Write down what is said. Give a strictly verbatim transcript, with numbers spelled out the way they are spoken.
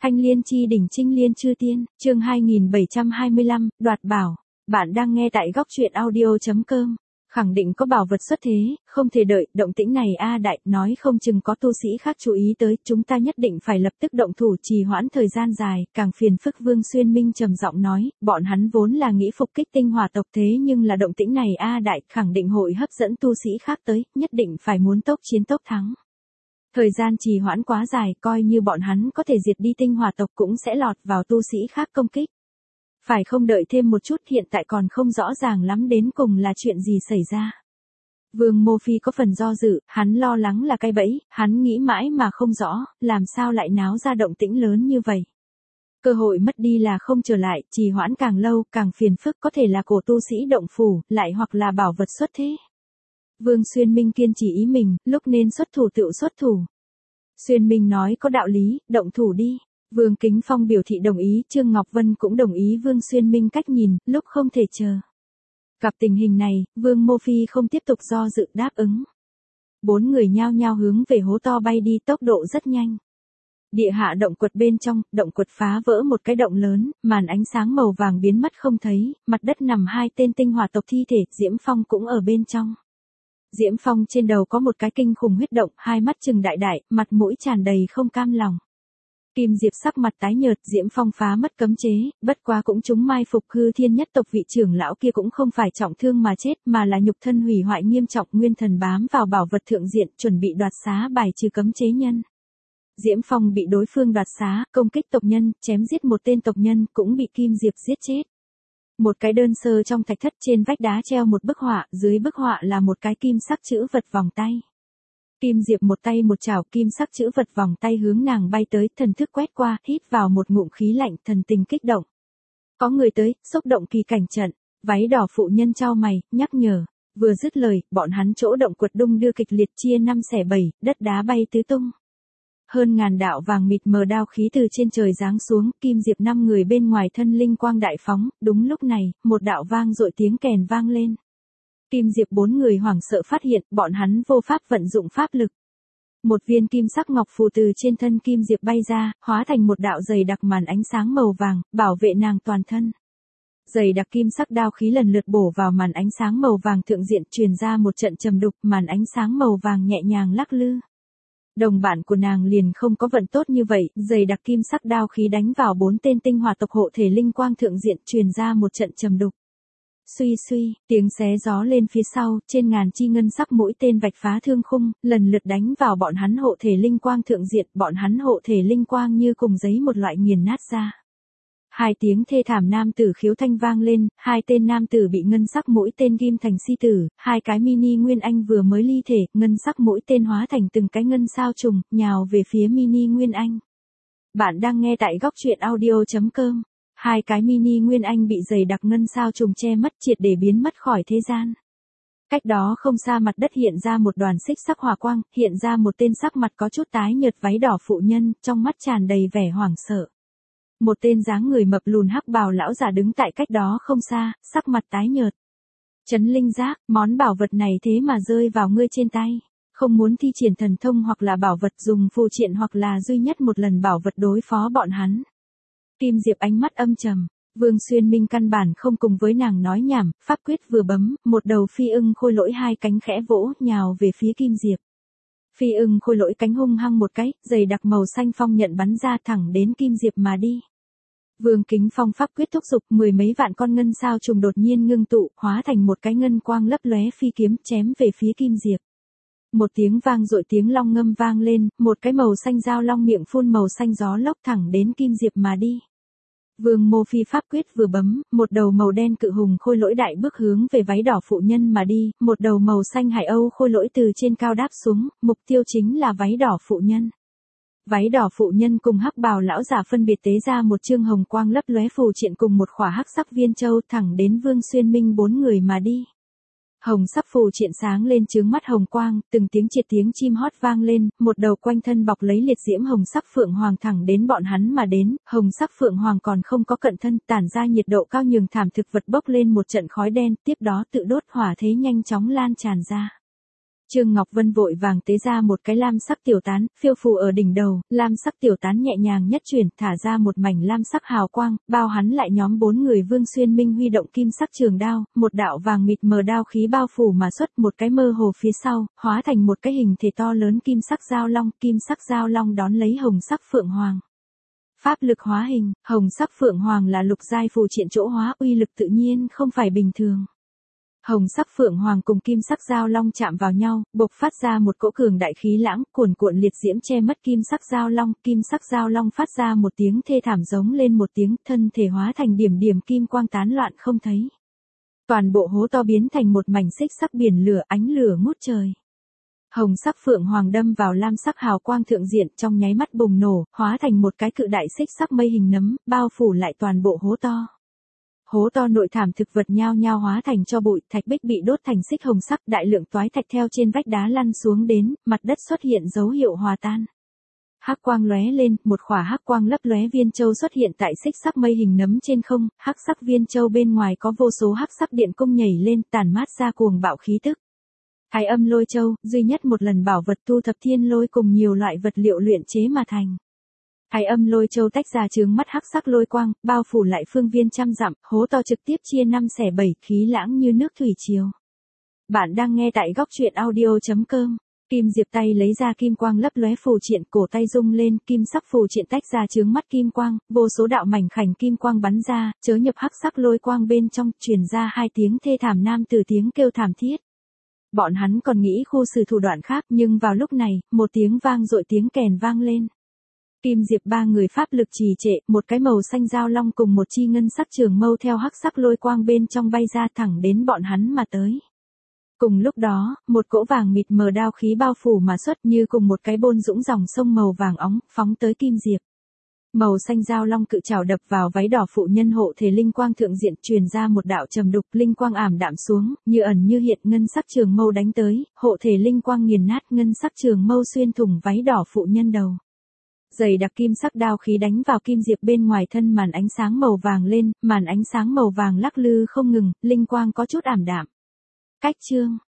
Thanh liên chi đỉnh trinh liên chư tiên, chương hai nghìn bảy trăm hai mươi lăm, đoạt bảo. Bạn đang nghe tại góc truyện audio chấm com. Khẳng định có bảo vật xuất thế, không thể đợi, động tĩnh này a đại, nói không chừng có tu sĩ khác chú ý tới, chúng ta nhất định phải lập tức động thủ, trì hoãn thời gian dài, càng phiền phức. Vương Xuyên Minh trầm giọng nói, bọn hắn vốn là nghĩ phục kích tinh hỏa tộc, thế nhưng là động tĩnh này a đại, khẳng định hội hấp dẫn tu sĩ khác tới, nhất định phải muốn tốc chiến tốc thắng. Thời gian trì hoãn quá dài, coi như bọn hắn có thể diệt đi tinh hỏa tộc cũng sẽ lọt vào tu sĩ khác công kích. Phải không đợi thêm một chút, hiện tại còn không rõ ràng lắm đến cùng là chuyện gì xảy ra. Vương Mô Phi có phần do dự, hắn lo lắng là cái bẫy, hắn nghĩ mãi mà không rõ, làm sao lại náo ra động tĩnh lớn như vậy. Cơ hội mất đi là không trở lại, trì hoãn càng lâu, càng phiền phức, có thể là cổ tu sĩ động phủ, lại hoặc là bảo vật xuất thế. Vương Xuyên Minh kiên trì ý mình, lúc nên xuất thủ tựu xuất thủ. Xuyên Minh nói có đạo lý, động thủ đi. Vương Kính Phong biểu thị đồng ý, Trương Ngọc Vân cũng đồng ý Vương Xuyên Minh cách nhìn, lúc không thể chờ. Gặp tình hình này, Vương Mô Phi không tiếp tục do dự đáp ứng. Bốn người nhao nhao hướng về hố to bay đi, tốc độ rất nhanh. Địa hạ động quật bên trong, động quật phá vỡ một cái động lớn, màn ánh sáng màu vàng biến mất không thấy, mặt đất nằm hai tên tinh hỏa tộc thi thể, Diễm Phong cũng ở bên trong. Diễm Phong trên đầu có một cái kinh khủng huyết động, hai mắt trừng đại đại, mặt mũi tràn đầy không cam lòng. Kim Diệp sắc mặt tái nhợt, Diễm Phong phá mất cấm chế, bất quá cũng chúng mai phục. Hư Thiên nhất tộc vị trưởng lão kia cũng không phải trọng thương mà chết, mà là nhục thân hủy hoại nghiêm trọng, nguyên thần bám vào bảo vật thượng diện, chuẩn bị đoạt xá bài trừ cấm chế nhân. Diễm Phong bị đối phương đoạt xá, công kích tộc nhân, chém giết một tên tộc nhân, cũng bị Kim Diệp giết chết. Một cái đơn sơ trong thạch thất, trên vách đá treo một bức họa, dưới bức họa là một cái kim sắc chữ vật vòng tay. Kim Diệp một tay một chảo, kim sắc chữ vật vòng tay hướng nàng bay tới, thần thức quét qua, hít vào một ngụm khí lạnh, thần tình kích động. Có người tới, xúc động kỳ cảnh trận, váy đỏ phụ nhân chau mày, nhắc nhở. Vừa dứt lời, bọn hắn chỗ động quật đung đưa kịch liệt, chia năm xẻ bảy, đất đá bay tứ tung. Hơn ngàn đạo vàng mịt mờ đao khí từ trên trời giáng xuống, Kim Diệp năm người bên ngoài thân linh quang đại phóng, đúng lúc này, một đạo vang dội tiếng kèn vang lên. Kim Diệp bốn người hoảng sợ phát hiện, bọn hắn vô pháp vận dụng pháp lực. Một viên kim sắc ngọc phù từ trên thân Kim Diệp bay ra, hóa thành một đạo dày đặc màn ánh sáng màu vàng, bảo vệ nàng toàn thân. Dày đặc kim sắc đao khí lần lượt bổ vào màn ánh sáng màu vàng thượng diện, truyền ra một trận trầm đục, màn ánh sáng màu vàng nhẹ nhàng lắc lư. Đồng bạn của nàng liền không có vận tốt như vậy, dày đặc kim sắc đao khí đánh vào bốn tên tinh hỏa tộc hộ thể linh quang thượng diện, truyền ra một trận trầm đục. Suy suy, tiếng xé gió lên phía sau, trên ngàn chi ngân sắc mũi tên vạch phá thương khung, lần lượt đánh vào bọn hắn hộ thể linh quang thượng diện, bọn hắn hộ thể linh quang như cùng giấy một loại nghiền nát ra. Hai tiếng thê thảm nam tử khiếu thanh vang lên, hai tên nam tử bị ngân sắc mũi tên ghim thành si tử, hai cái mini Nguyên Anh vừa mới ly thể, ngân sắc mũi tên hóa thành từng cái ngân sao trùng, nhào về phía mini Nguyên Anh. Bạn đang nghe tại góc truyện audio chấm com. Hai cái mini Nguyên Anh bị dày đặc ngân sao trùng che mất, triệt để biến mất khỏi thế gian. Cách đó không xa, mặt đất hiện ra một đoàn xích sắc hỏa quang, hiện ra một tên sắc mặt có chút tái nhợt váy đỏ phụ nhân, trong mắt tràn đầy vẻ hoảng sợ. Một tên dáng người mập lùn hắc bào lão già đứng tại cách đó không xa, sắc mặt tái nhợt. Chấn linh giác, món bảo vật này thế mà rơi vào ngươi trên tay. Không muốn thi triển thần thông hoặc là bảo vật, dùng phù triện hoặc là duy nhất một lần bảo vật đối phó bọn hắn. Kim Diệp ánh mắt âm trầm, Vương Xuyên Minh căn bản không cùng với nàng nói nhảm, pháp quyết vừa bấm, một đầu phi ưng khôi lỗi hai cánh khẽ vỗ, nhào về phía Kim Diệp. Phi ưng khôi lỗi cánh hung hăng một cái, dày đặc màu xanh phong nhận bắn ra thẳng đến Kim Diệp mà đi. Vương Kính Phong pháp quyết thúc giục, mười mấy vạn con ngân sao trùng đột nhiên ngưng tụ, hóa thành một cái ngân quang lấp lóe phi kiếm, chém về phía Kim Diệp. Một tiếng vang dội, tiếng long ngâm vang lên, một cái màu xanh dao long miệng phun màu xanh gió lốc thẳng đến Kim Diệp mà đi. Vương Mô Phi pháp quyết vừa bấm, một đầu màu đen cự hùng khôi lỗi đại bước hướng về váy đỏ phụ nhân mà đi, một đầu màu xanh hải âu khôi lỗi từ trên cao đáp xuống, mục tiêu chính là váy đỏ phụ nhân. Váy đỏ phụ nhân cùng hắc bào lão giả phân biệt tế ra một chương hồng quang lấp lóe phù triện cùng một khỏa hắc sắc viên châu thẳng đến Vương Xuyên Minh bốn người mà đi. Hồng sắc phù triện sáng lên chướng mắt hồng quang, từng tiếng triệt tiếng chim hót vang lên, một đầu quanh thân bọc lấy liệt diễm hồng sắc phượng hoàng thẳng đến bọn hắn mà đến, hồng sắc phượng hoàng còn không có cận thân, tản ra nhiệt độ cao nhường thảm thực vật bốc lên một trận khói đen, tiếp đó tự đốt hỏa thế nhanh chóng lan tràn ra. Trương Ngọc Vân vội vàng tế ra một cái lam sắc tiểu tán, phiêu phù ở đỉnh đầu, lam sắc tiểu tán nhẹ nhàng nhất chuyển, thả ra một mảnh lam sắc hào quang, bao hắn lại nhóm bốn người Vương Xuyên Minh huy động kim sắc trường đao, một đạo vàng mịt mờ đao khí bao phủ mà xuất, một cái mơ hồ phía sau, hóa thành một cái hình thể to lớn kim sắc giao long, kim sắc giao long đón lấy hồng sắc phượng hoàng. Pháp lực hóa hình, hồng sắc phượng hoàng là lục giai phù triện chỗ hóa, uy lực tự nhiên không phải bình thường. Hồng sắc phượng hoàng cùng kim sắc giao long chạm vào nhau, bộc phát ra một cỗ cường đại khí lãng, cuồn cuộn liệt diễm che mất kim sắc giao long, kim sắc giao long phát ra một tiếng thê thảm giống lên một tiếng, thân thể hóa thành điểm điểm kim quang tán loạn không thấy. Toàn bộ hố to biến thành một mảnh xích sắc biển lửa, ánh lửa ngút trời. Hồng sắc phượng hoàng đâm vào lam sắc hào quang thượng diện, trong nháy mắt bùng nổ, hóa thành một cái cự đại xích sắc mây hình nấm, bao phủ lại toàn bộ hố to. Hố to nội thảm thực vật nhao nhao hóa thành cho bụi, thạch bích bị đốt thành xích hồng sắc, đại lượng toái thạch theo trên vách đá lăn xuống đến, mặt đất xuất hiện dấu hiệu hòa tan. Hắc quang lóe lên, một khỏa hắc quang lấp lóe viên châu xuất hiện tại xích sắc mây hình nấm trên không, hắc sắc viên châu bên ngoài có vô số hắc sắc điện cung nhảy lên, tản mát ra cuồng bạo khí tức. Thái âm lôi châu, duy nhất một lần bảo vật tu thập thiên lôi cùng nhiều loại vật liệu luyện chế mà thành. Thái âm lôi châu tách ra chướng mắt hắc sắc lôi quang, bao phủ lại phương viên trăm dặm, hố to trực tiếp chia năm xẻ bảy, khí lãng như nước thủy triều. Bạn đang nghe tại góc truyện audio chấm com. Kim Diệp tay lấy ra kim quang lấp lóe phù triện, cổ tay rung lên, kim sắc phù triện tách ra chướng mắt kim quang, vô số đạo mảnh khảnh kim quang bắn ra, chớ nhập hắc sắc lôi quang bên trong, truyền ra hai tiếng thê thảm nam từ tiếng kêu thảm thiết. Bọn hắn còn nghĩ khu xử thủ đoạn khác, nhưng vào lúc này, một tiếng vang dội, tiếng kèn vang lên. Kim Diệp ba người pháp lực trì trệ, một cái màu xanh giao long cùng một chi ngân sắc trường mâu theo hắc sắc lôi quang bên trong bay ra thẳng đến bọn hắn mà tới. Cùng lúc đó, một cỗ vàng mịt mờ đao khí bao phủ mà xuất như cùng một cái bôn dũng dòng sông màu vàng óng, phóng tới Kim Diệp. Màu xanh giao long cự trảo đập vào váy đỏ phụ nhân hộ thể linh quang thượng diện, truyền ra một đạo trầm đục, linh quang ảm đạm xuống, như ẩn như hiện, ngân sắc trường mâu đánh tới, hộ thể linh quang nghiền nát, ngân sắc trường mâu xuyên thủng váy đỏ phụ nhân đầu. Dày đặc kim sắc đao khí đánh vào Kim Diệp bên ngoài thân, màn ánh sáng màu vàng lên, màn ánh sáng màu vàng lắc lư không ngừng, linh quang có chút ảm đạm. Cách chương